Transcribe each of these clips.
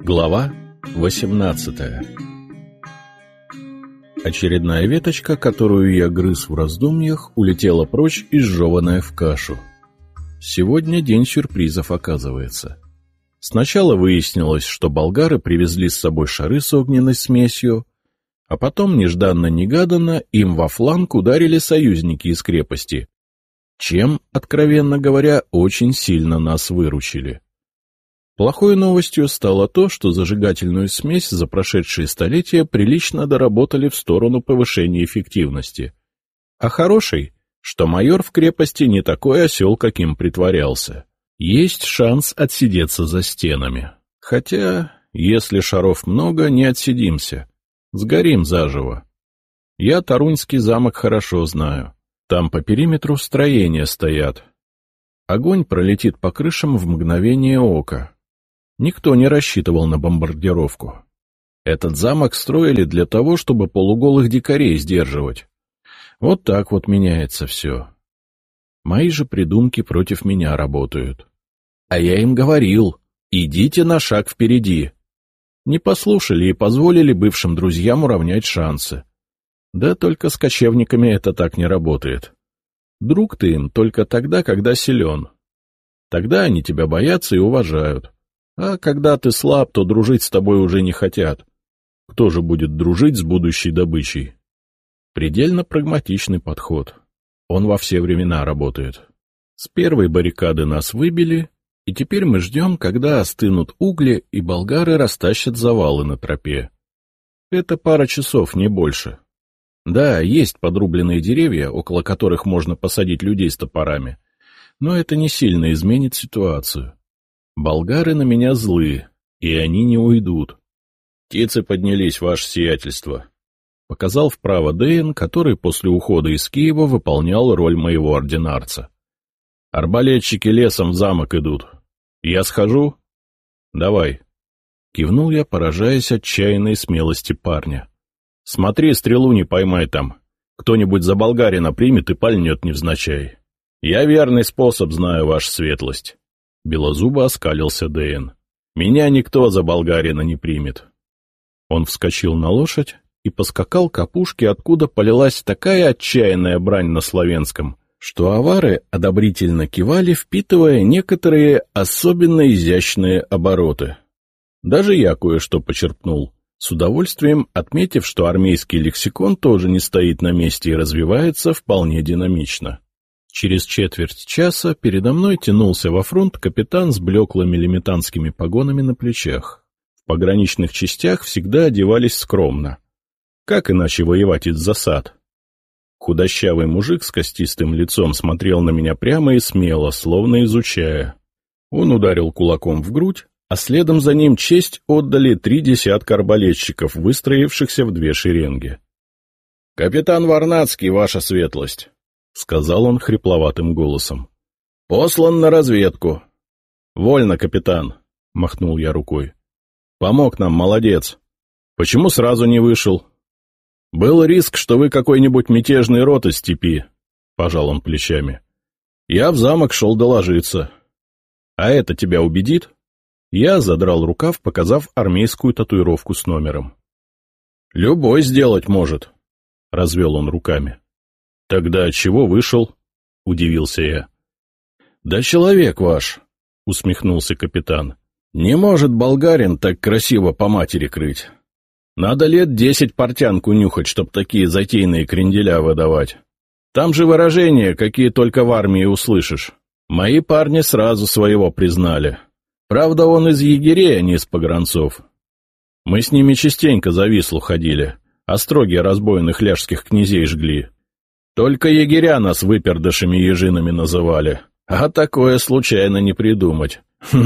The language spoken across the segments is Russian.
Глава 18. Очередная веточка, которую я грыз в раздумьях, улетела прочь, изжеванная в кашу. Сегодня день сюрпризов, оказывается. Сначала выяснилось, что болгары привезли с собой шары с огненной смесью, а потом, нежданно-негаданно, им во фланг ударили союзники из крепости, чем, откровенно говоря, очень сильно нас выручили. Плохой новостью стало то, что зажигательную смесь за прошедшие столетия прилично доработали в сторону повышения эффективности. А хорошей, что майор в крепости не такой осел, каким притворялся. Есть шанс отсидеться за стенами. Хотя, если шаров много, не отсидимся. Сгорим заживо. Я Тарунский замок хорошо знаю. Там по периметру строения стоят. Огонь пролетит по крышам в мгновение ока. Никто не рассчитывал на бомбардировку. Этот замок строили для того, чтобы полуголых дикарей сдерживать. Вот так вот меняется все. Мои же придумки против меня работают. А я им говорил, идите на шаг впереди. Не послушали и позволили бывшим друзьям уравнять шансы. Да только с кочевниками это так не работает. Друг ты им только тогда, когда силен. Тогда они тебя боятся и уважают. А когда ты слаб, то дружить с тобой уже не хотят. Кто же будет дружить с будущей добычей? Предельно прагматичный подход. Он во все времена работает. С первой баррикады нас выбили, и теперь мы ждем, когда остынут угли, и болгары растащат завалы на тропе. Это пара часов, не больше. Да, есть подрубленные деревья, около которых можно посадить людей с топорами, но это не сильно изменит ситуацию. Болгары на меня злы, и они не уйдут. — Птицы поднялись, ваше сиятельство, — показал вправо Дэйн, который после ухода из Киева выполнял роль моего ординарца. — Арбалетчики лесом в замок идут. Я схожу? — Давай. Кивнул я, поражаясь отчаянной смелости парня. — Смотри, стрелу не поймай там. Кто-нибудь за болгарина примет и пальнет невзначай. Я верный способ знаю, ваша светлость. Белозубо оскалился Дэйн. Меня никто за болгарина не примет. Он вскочил на лошадь и поскакал к опушке, откуда полилась такая отчаянная брань на славянском, что авары одобрительно кивали, впитывая некоторые особенно изящные обороты. Даже я кое-что почерпнул, с удовольствием отметив, что армейский лексикон тоже не стоит на месте и развивается вполне динамично. Через четверть часа передо мной тянулся во фронт капитан с блеклыми лимитанскими погонами на плечах. В пограничных частях всегда одевались скромно. Как иначе воевать из засад? Худощавый мужик с костистым лицом смотрел на меня прямо и смело, словно изучая. Он ударил кулаком в грудь, а следом за ним честь отдали 3 десятка арбалетчиков, выстроившихся в 2 шеренги. — Капитан Варнадский, ваша светлость! — сказал он хрипловатым голосом. — Послан на разведку. — Вольно, капитан, — махнул я рукой. — Помог нам, молодец. Почему сразу не вышел? — Был риск, что вы какой-нибудь мятежный род из степи, — пожал он плечами. Я в замок шел доложиться. — А это тебя убедит? Я задрал рукав, показав армейскую татуировку с номером. — Любой сделать может, — развел он руками. — Тогда чего вышел? — удивился я. — Да человек ваш, — усмехнулся капитан. — Не может болгарин так красиво по матери крыть. Надо лет 10 портянку нюхать, чтоб такие затейные кренделя выдавать. Там же выражения, какие только в армии услышишь. Мои парни сразу своего признали. Правда, он из егерей, а не из погранцов. Мы с ними частенько за Вислу ходили, остроги разбойных ляжских князей жгли. Только егеря нас выпердышами-ежинами называли, а такое случайно не придумать.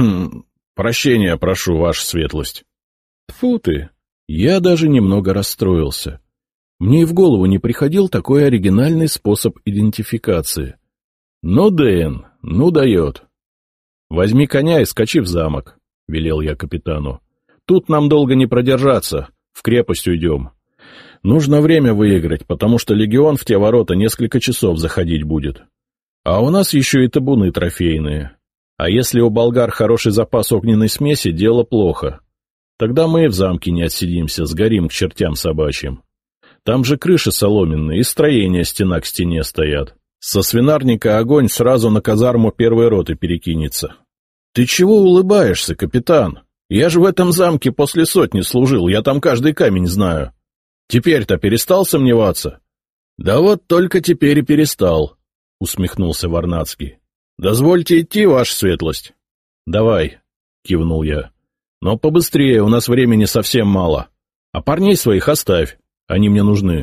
Прощения прошу, ваша светлость. Тьфу ты, я даже немного расстроился. Мне и в голову не приходил такой оригинальный способ идентификации. Ну, Дэйн, ну дает. Возьми коня и скачи в замок, — велел я капитану. Тут нам долго не продержаться, в крепость уйдем. Нужно время выиграть, потому что легион в те ворота несколько часов заходить будет. А у нас еще и табуны трофейные. А если у болгар хороший запас огненной смеси, дело плохо. Тогда мы и в замке не отсидимся, сгорим к чертям собачьим. Там же крыши соломенные и строения стена к стене стоят. Со свинарника огонь сразу на казарму первой роты перекинется. Ты чего улыбаешься, капитан? Я же в этом замке после 100 служил, я там каждый камень знаю. Теперь-то перестал сомневаться? Да вот только теперь и перестал, усмехнулся Варнацкий. Дозвольте идти, ваша светлость. Давай, кивнул я. Но побыстрее, у нас времени совсем мало. А парней своих оставь, они мне нужны.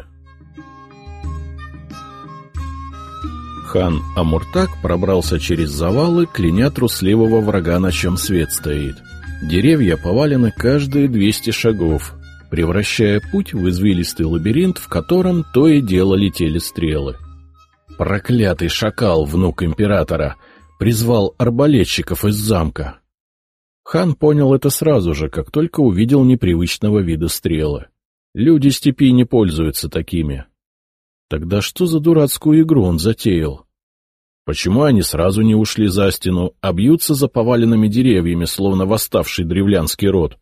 Хан Амуртак пробрался через завалы, кляня трусливого врага, на чем свет стоит. Деревья повалены каждые 200 шагов, превращая путь в извилистый лабиринт, в котором то и дело летели стрелы. Проклятый шакал, внук императора, призвал арбалетчиков из замка. Хан понял это сразу же, как только увидел непривычного вида стрелы. Люди степи не пользуются такими. Тогда что за дурацкую игру он затеял? Почему они сразу не ушли за стену, а бьются за поваленными деревьями, словно восставший древлянский род?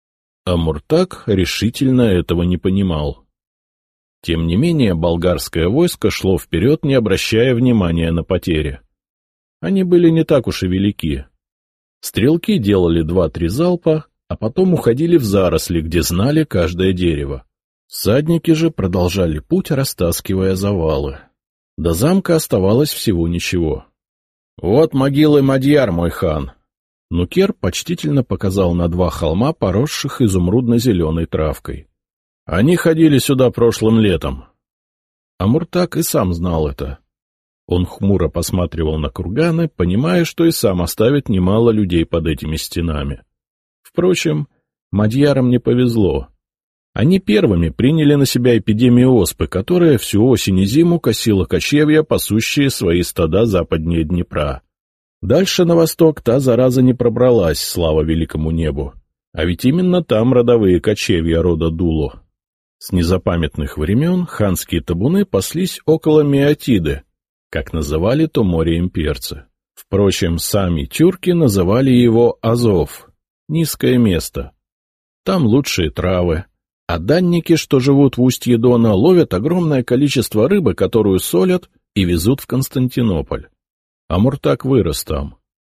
Амуртак решительно этого не понимал. Тем не менее, болгарское войско шло вперед, не обращая внимания на потери. Они были не так уж и велики. Стрелки делали 2-3 залпа, а потом уходили в заросли, где знали каждое дерево. Всадники же продолжали путь, растаскивая завалы. До замка оставалось всего ничего. — Вот могилы Мадьяр, мой хан. Нукер почтительно показал на 2 холма, поросших изумрудно-зеленой травкой. Они ходили сюда прошлым летом. Амуртак и сам знал это. Он хмуро посматривал на курганы, понимая, что и сам оставит немало людей под этими стенами. Впрочем, мадьярам не повезло. Они первыми приняли на себя эпидемию оспы, которая всю осень и зиму косила кочевья, пасущие свои стада западнее Днепра. Дальше на восток та зараза не пробралась, слава великому небу. А ведь именно там родовые кочевья рода Дуло. С незапамятных времен ханские табуны паслись около Меотиды, как называли то море имперцы. Впрочем, сами тюрки называли его Азов — низкое место. Там лучшие травы, а данники, что живут в устье Дона, ловят огромное количество рыбы, которую солят и везут в Константинополь. Амуртак вырос там.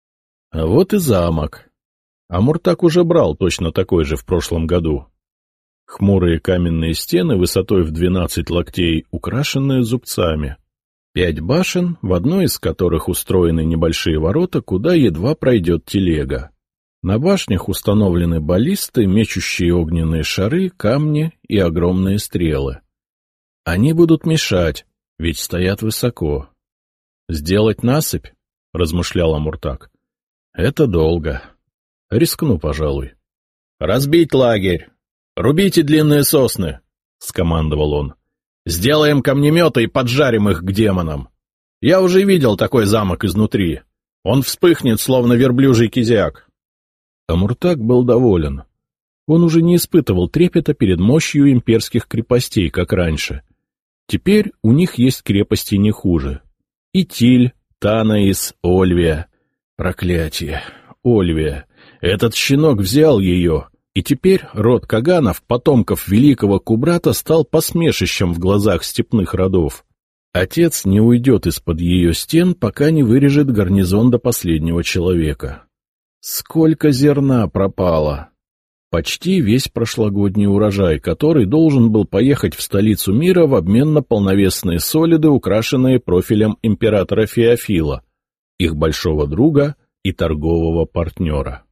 А вот и замок. Амуртак уже брал точно такой же в прошлом году. Хмурые каменные стены высотой в 12 локтей, украшенные зубцами. 5 башен, в одной из которых устроены небольшие ворота, куда едва пройдет телега. На башнях установлены баллисты, мечущие огненные шары, камни и огромные стрелы. Они будут мешать, ведь стоят высоко. «Сделать насыпь?» — размышлял Амуртак. «Это долго. Рискну, пожалуй». «Разбить лагерь! Рубите длинные сосны!» — скомандовал он. «Сделаем камнеметы и поджарим их к демонам. Я уже видел такой замок изнутри. Он вспыхнет, словно верблюжий кизяк». Амуртак был доволен. Он уже не испытывал трепета перед мощью имперских крепостей, как раньше. Теперь у них есть крепости не хуже. Итиль, Танаис, Ольвия. Проклятие! Ольвия! Этот щенок взял ее, и теперь род Каганов, потомков великого Кубрата, стал посмешищем в глазах степных родов. Отец не уйдет из-под ее стен, пока не вырежет гарнизон до последнего человека. Сколько зерна пропало! Почти весь прошлогодний урожай, который должен был поехать в столицу мира в обмен на полновесные солиды, украшенные профилем императора Феофила, их большого друга и торгового партнера.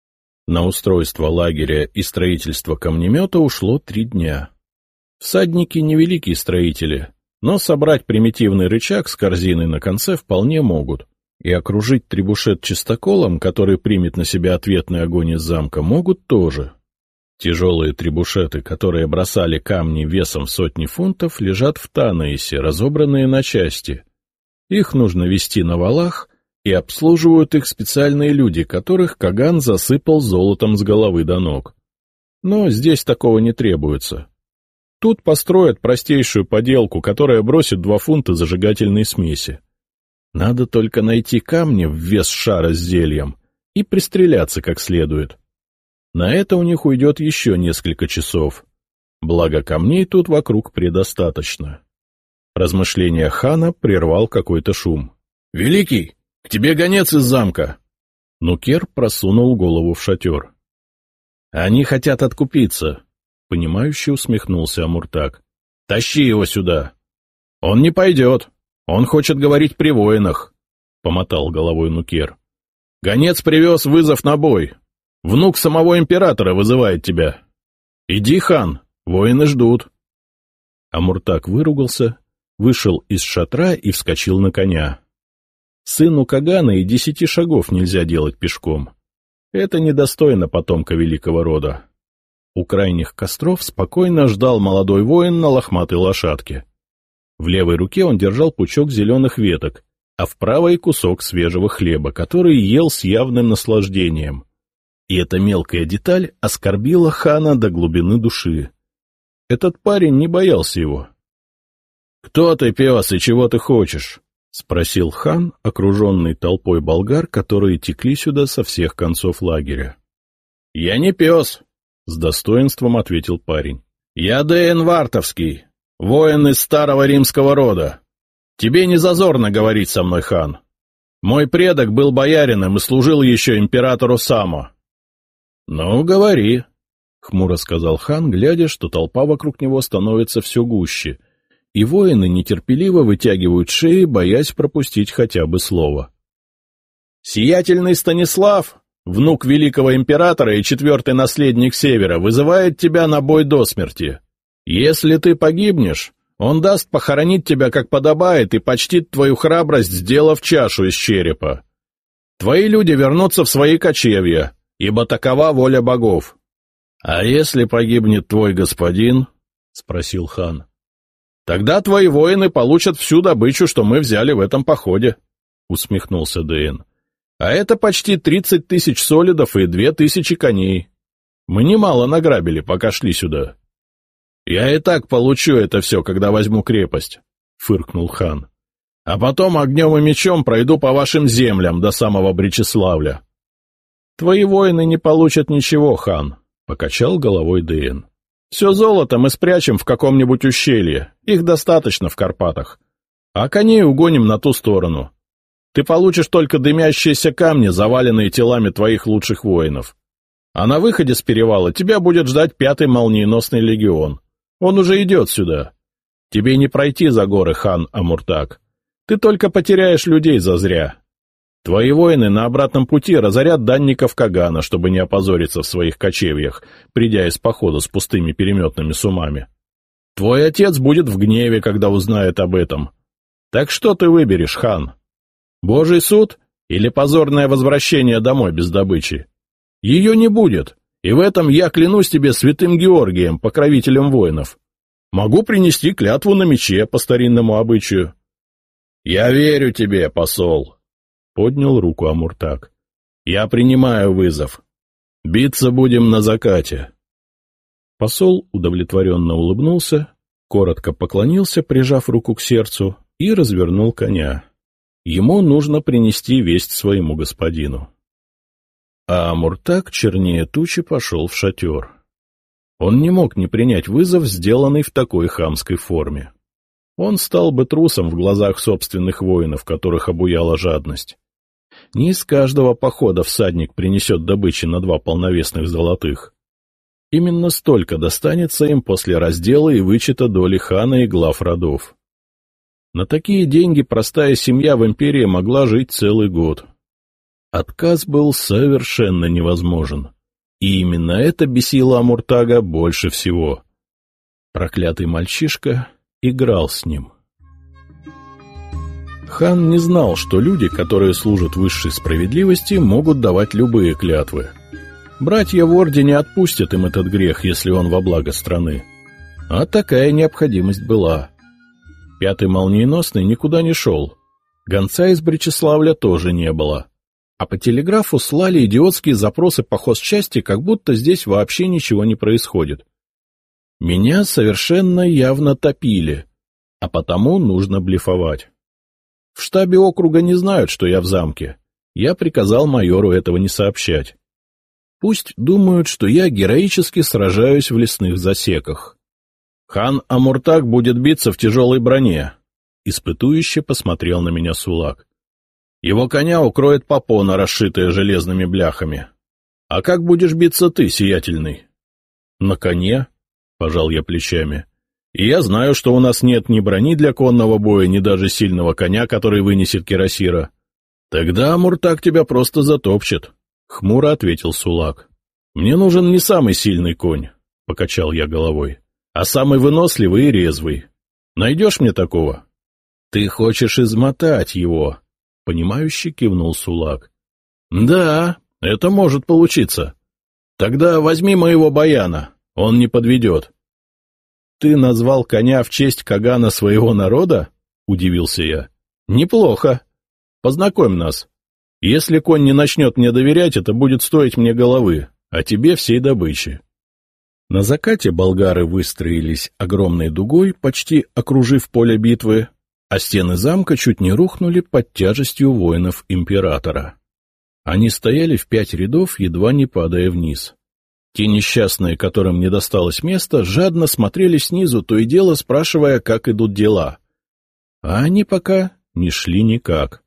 На устройство лагеря и строительство камнемета ушло 3 дня. Всадники — невеликие строители, но собрать примитивный рычаг с корзиной на конце вполне могут, и окружить требушет чистоколом, который примет на себя ответный огонь из замка, могут тоже. Тяжелые требушеты, которые бросали камни весом в 100 фунтов, лежат в Танаисе, разобранные на части. Их нужно везти на валах, и обслуживают их специальные люди, которых Каган засыпал золотом с головы до ног. Но здесь такого не требуется. Тут построят простейшую поделку, которая бросит 2 фунта зажигательной смеси. Надо только найти камни в вес шара с зельем и пристреляться как следует. На это у них уйдет еще несколько часов. Благо камней тут вокруг предостаточно. Размышления хана прервал какой-то шум. — Великий, к тебе гонец из замка! Нукер просунул голову в шатер. — Они хотят откупиться, — понимающе усмехнулся Амуртак. — Тащи его сюда. — Он не пойдет. Он хочет говорить при воинах, — помотал головой Нукер. — Гонец привез вызов на бой. Внук самого императора вызывает тебя. Иди, хан, воины ждут. Амуртак выругался, вышел из шатра и вскочил на коня. Сыну Кагана и 10 шагов нельзя делать пешком. Это недостойно потомка великого рода. У крайних костров спокойно ждал молодой воин на лохматой лошадке. В левой руке он держал пучок зеленых веток, а в правой — кусок свежего хлеба, который ел с явным наслаждением. И эта мелкая деталь оскорбила хана до глубины души. Этот парень не боялся его. — Кто ты, пес, и чего ты хочешь? — спросил хан, окруженный толпой болгар, которые текли сюда со всех концов лагеря. — Я не пес, — с достоинством ответил парень. — Я Дейн Вартовский, воин из старого римского рода. Тебе не зазорно говорить со мной, хан. Мой предок был боярином и служил еще императору Само. — Ну, говори, — хмуро сказал хан, глядя, что толпа вокруг него становится все гуще, и воины нетерпеливо вытягивают шеи, боясь пропустить хотя бы слово. — Сиятельный Станислав, внук великого императора и 4-й наследник Севера, вызывает тебя на бой до смерти. Если ты погибнешь, он даст похоронить тебя как подобает и почтит твою храбрость, сделав чашу из черепа. Твои люди вернутся в свои кочевья, ибо такова воля богов. — А если погибнет твой господин? — спросил хан. — Тогда твои воины получат всю добычу, что мы взяли в этом походе, — усмехнулся Дейн. — А это почти 30 000 солидов и 2000 коней. Мы немало награбили, пока шли сюда. — Я и так получу это все, когда возьму крепость, — фыркнул хан. — А потом огнем и мечом пройду по вашим землям до самого Бречеславля. — Твои воины не получат ничего, хан, — покачал головой Дейн. — Все золото мы спрячем в каком-нибудь ущелье, их достаточно в Карпатах. А коней угоним на ту сторону. Ты получишь только дымящиеся камни, заваленные телами твоих лучших воинов. А на выходе с перевала тебя будет ждать 5-й молниеносный легион. Он уже идет сюда. Тебе не пройти за горы, хан Амуртак. Ты только потеряешь людей зазря. Твои воины на обратном пути разорят данников Кагана, чтобы не опозориться в своих кочевьях, придя из похода с пустыми переметными сумами. Твой отец будет в гневе, когда узнает об этом. Так что ты выберешь, хан? Божий суд или позорное возвращение домой без добычи? Ее не будет, и в этом я клянусь тебе святым Георгием, покровителем воинов. Могу принести клятву на мече по старинному обычаю. — Я верю тебе, посол, — поднял руку Амуртак. — Я принимаю вызов. Биться будем на закате. Посол удовлетворенно улыбнулся, коротко поклонился, прижав руку к сердцу, и развернул коня. Ему нужно принести весть своему господину. А Амуртак чернее тучи пошел в шатер. Он не мог не принять вызов, сделанный в такой хамской форме. Он стал бы трусом в глазах собственных воинов, которых обуяла жадность. Не из каждого похода всадник принесет добычи на 2 полновесных золотых. Именно столько достанется им после раздела и вычета доли хана и глав родов. На такие деньги простая семья в империи могла жить целый год. Отказ был совершенно невозможен. И именно это бесило Амуртага больше всего. Проклятый мальчишка играл с ним. Хан не знал, что люди, которые служат высшей справедливости, могут давать любые клятвы. Братья в ордене отпустят им этот грех, если он во благо страны. А такая необходимость была. 5-й молниеносный никуда не шел. Гонца из Бречеславля тоже не было. А по телеграфу слали идиотские запросы по хозчасти, как будто здесь вообще ничего не происходит. Меня совершенно явно топили, а потому нужно блефовать. В штабе округа не знают, что я в замке. Я приказал майору этого не сообщать. Пусть думают, что я героически сражаюсь в лесных засеках. Хан Амуртак будет биться в тяжелой броне. Испытующе посмотрел на меня Сулак. Его коня укроет попона, расшитая железными бляхами. А как будешь биться ты, сиятельный? На коне, — пожал я плечами. И я знаю, что у нас нет ни брони для конного боя, ни даже сильного коня, который вынесет кирасира. Тогда Амуртак тебя просто затопчет, — хмуро ответил Сулак. Мне нужен не самый сильный конь, — покачал я головой, — а самый выносливый и резвый. Найдешь мне такого? Ты хочешь измотать его, — понимающе кивнул Сулак. Да, это может получиться. Тогда возьми моего баяна, он не подведет. Ты назвал коня в честь Кагана своего народа? — удивился я. Неплохо. Познакомь нас. Если конь не начнет мне доверять, это будет стоить мне головы, а тебе всей добычи. На закате болгары выстроились огромной дугой, почти окружив поле битвы, а стены замка чуть не рухнули под тяжестью воинов императора. Они стояли в 5 рядов, едва не падая вниз. Те несчастные, которым не досталось места, жадно смотрели снизу, то и дело спрашивая, как идут дела. А они пока не шли никак.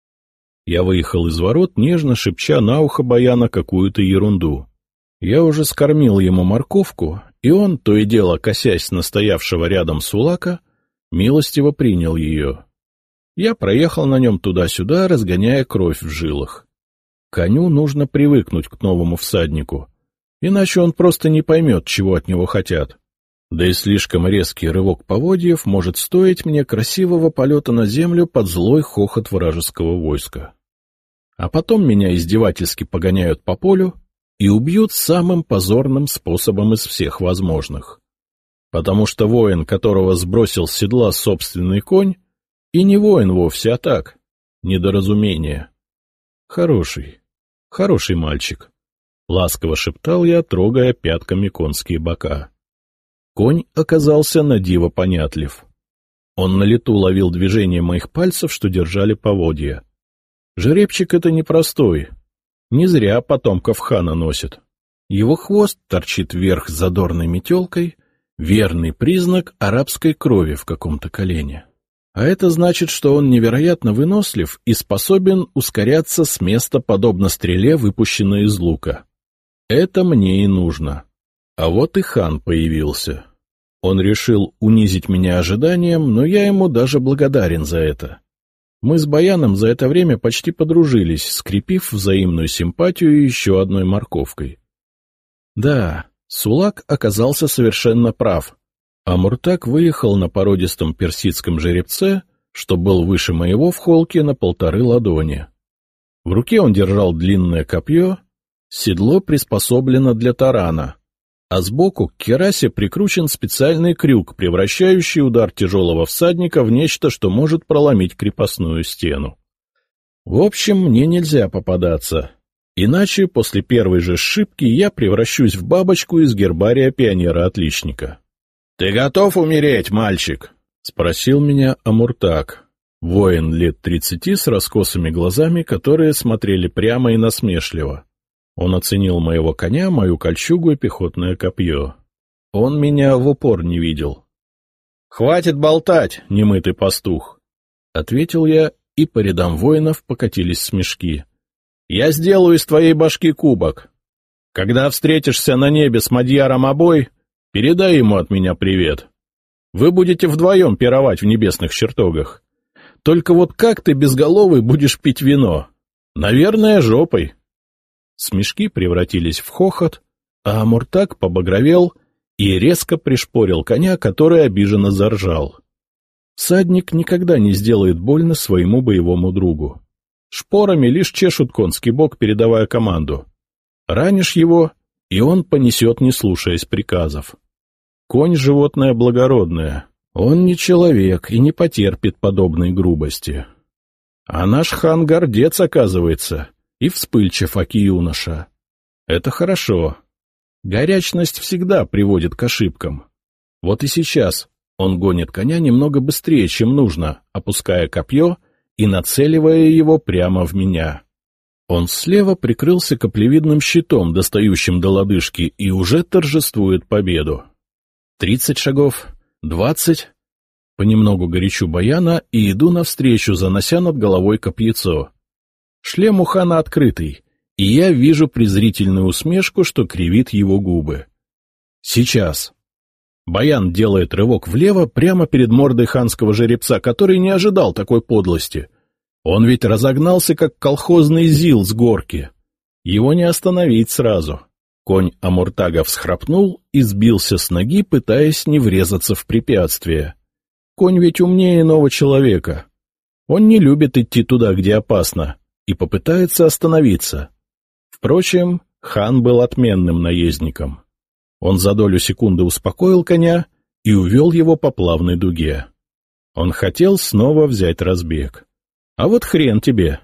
Я выехал из ворот, нежно шепча на ухо баяна какую-то ерунду. Я уже скормил ему морковку, и он, то и дело косясь на стоявшего рядом Сулака, милостиво принял ее. Я проехал на нем туда-сюда, разгоняя кровь в жилах. Коню нужно привыкнуть к новому всаднику, иначе он просто не поймет, чего от него хотят. Да и слишком резкий рывок поводьев может стоить мне красивого полета на землю под злой хохот вражеского войска. А потом меня издевательски погоняют по полю и убьют самым позорным способом из всех возможных. Потому что воин, которого сбросил с седла собственный конь, и не воин вовсе, а так, недоразумение. Хороший мальчик, — ласково шептал я, трогая пятками конские бока. Конь оказался на диво понятлив. Он на лету ловил движение моих пальцев, что держали поводья. Жеребчик это непростой. Не зря потомков хана носит. Его хвост торчит вверх задорной метелкой, верный признак арабской крови в каком-то колене. А это значит, что он невероятно вынослив и способен ускоряться с места, подобно стреле, выпущенной из лука. Это мне и нужно. А вот и хан появился. Он решил унизить меня ожиданием, но я ему даже благодарен за это. Мы с Баяном за это время почти подружились, скрепив взаимную симпатию еще одной морковкой. Да, Сулак оказался совершенно прав. Амуртак выехал на породистом персидском жеребце, что был выше моего в холке на 1,5 ладони. В руке он держал длинное копье, седло приспособлено для тарана, а сбоку к кирасе прикручен специальный крюк, превращающий удар тяжелого всадника в нечто, что может проломить крепостную стену. В общем, мне нельзя попадаться, иначе после первой же сшибки я превращусь в бабочку из гербария пионера-отличника. — Ты готов умереть, мальчик? — спросил меня Амуртак, воин лет 30 с раскосыми глазами, которые смотрели прямо и насмешливо. Он оценил моего коня, мою кольчугу и пехотное копье. Он меня в упор не видел. — Хватит болтать, немытый пастух! — ответил я, и по рядам воинов покатились смешки. — Я сделаю из твоей башки кубок. Когда встретишься на небе с Мадьяром Обой, передай ему от меня привет. Вы будете вдвоем пировать в небесных чертогах. Только вот как ты, безголовый, будешь пить вино? Наверное, жопой. Смешки превратились в хохот, а Амуртак побагровел и резко пришпорил коня, который обиженно заржал. Всадник никогда не сделает больно своему боевому другу. Шпорами лишь чешут конский бок, передавая команду. Ранишь его, и он понесет, не слушаясь приказов. Конь — животное благородное. Он не человек и не потерпит подобной грубости. А наш хан гордец, оказывается, и вспыльчив, аки юноша. Это хорошо. Горячность всегда приводит к ошибкам. Вот и сейчас он гонит коня немного быстрее, чем нужно, опуская копье и нацеливая его прямо в меня. Он слева прикрылся каплевидным щитом, достающим до лодыжки, и уже торжествует победу. 30 шагов, 20. Понемногу горячу баяна и иду навстречу, занося над головой копьецо. Шлем у хана открытый, и я вижу презрительную усмешку, что кривит его губы. Сейчас. Баян делает рывок влево прямо перед мордой ханского жеребца, который не ожидал такой подлости. Он ведь разогнался, как колхозный зил с горки. Его не остановить сразу. Конь Амуртага всхрапнул и сбился с ноги, пытаясь не врезаться в препятствие. Конь ведь умнее иного человека. Он не любит идти туда, где опасно, и попытается остановиться. Впрочем, хан был отменным наездником. Он за долю секунды успокоил коня и увел его по плавной дуге. Он хотел снова взять разбег. А вот хрен тебе.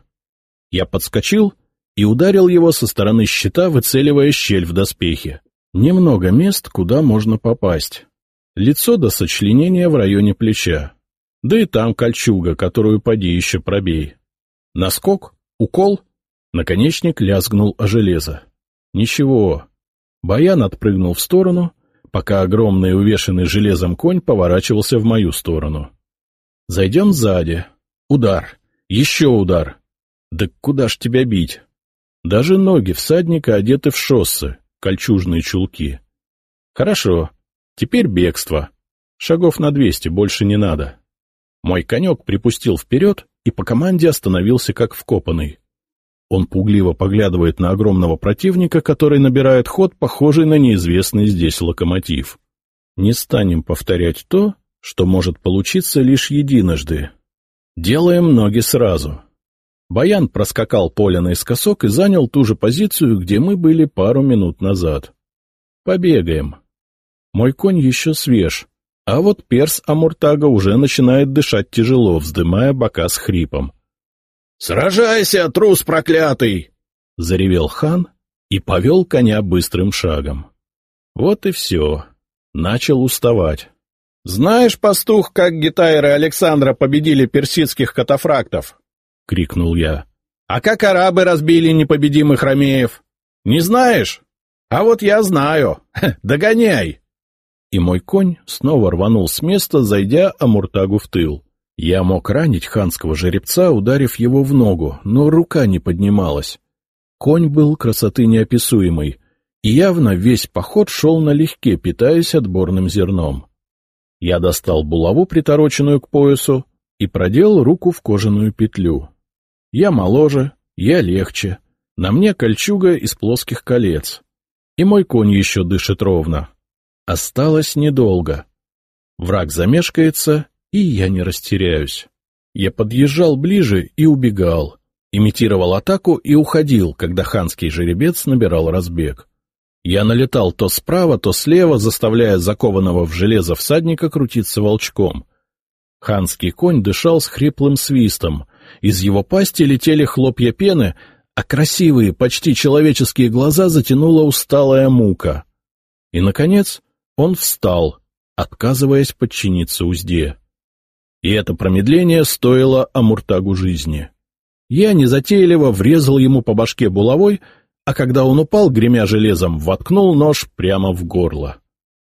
Я подскочил и ударил его со стороны щита, выцеливая щель в доспехе. Немного мест, куда можно попасть. Лицо до сочленения в районе плеча. Да и там кольчуга, которую поди еще пробей. Наскок, укол, наконечник лязгнул о железо. Ничего. Баян отпрыгнул в сторону, пока огромный увешанный железом конь поворачивался в мою сторону. Зайдем сзади. Удар. Еще удар. Да куда ж тебя бить? Даже ноги всадника одеты в шоссы, кольчужные чулки. Хорошо. Теперь бегство. Шагов на 200, больше не надо. Мой конек припустил вперед и по команде остановился как вкопанный. Он пугливо поглядывает на огромного противника, который набирает ход, похожий на неизвестный здесь локомотив. Не станем повторять то, что может получиться лишь единожды. Делаем ноги сразу. Баян проскакал поле наискосок и занял ту же позицию, где мы были пару минут назад. Побегаем. Мой конь еще свеж, а вот перс Амуртага уже начинает дышать тяжело, вздымая бока с хрипом. — Сражайся, трус проклятый! — заревел хан и повел коня быстрым шагом. Вот и все. Начал уставать. — Знаешь, пастух, как гетайры Александра победили персидских катафрактов? — крикнул я. — А как арабы разбили непобедимых ромеев? Не знаешь? А вот я знаю. Догоняй! И мой конь снова рванул с места, зайдя Амуртагу в тыл. Я мог ранить ханского жеребца, ударив его в ногу, но рука не поднималась. Конь был красоты неописуемой, и явно весь поход шел налегке, питаясь отборным зерном. Я достал булаву, притороченную к поясу, и продел руку в кожаную петлю. Я моложе, я легче, на мне кольчуга из плоских колец. И мой конь еще дышит ровно. Осталось недолго. Враг замешкается, и я не растеряюсь. Я подъезжал ближе и убегал, имитировал атаку и уходил, когда ханский жеребец набирал разбег. Я налетал то справа, то слева, заставляя закованного в железо всадника крутиться волчком. Ханский конь дышал с хриплым свистом, из его пасти летели хлопья пены, а красивые, почти человеческие глаза затянула усталая мука. И, наконец, он встал, отказываясь подчиниться узде. И это промедление стоило Амуртагу жизни. Я незатейливо врезал ему по башке булавой, а когда он упал, гремя железом, воткнул нож прямо в горло.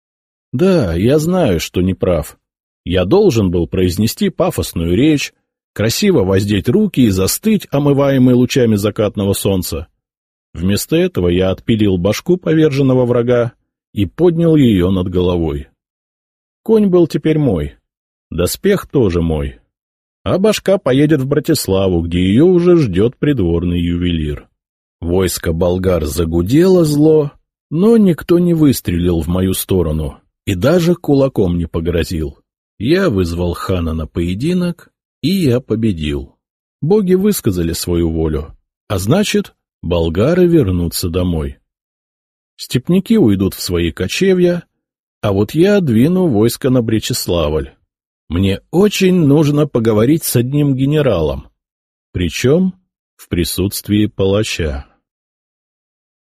Да, я знаю, что не прав. Я должен был произнести пафосную речь, красиво воздеть руки и застыть, омываемый лучами закатного солнца. Вместо этого я отпилил башку поверженного врага и поднял ее над головой. Конь был теперь мой, доспех тоже мой, а башка поедет в Братиславу, где ее уже ждет придворный ювелир. Войско болгар загудело зло, но никто не выстрелил в мою сторону и даже кулаком не погрозил. Я вызвал хана на поединок, и я победил. Боги высказали свою волю, а значит, болгары вернутся домой. Степняки уйдут в свои кочевья, а вот я двину войско на Бречеславль. Мне очень нужно поговорить с одним генералом, причем в присутствии палача.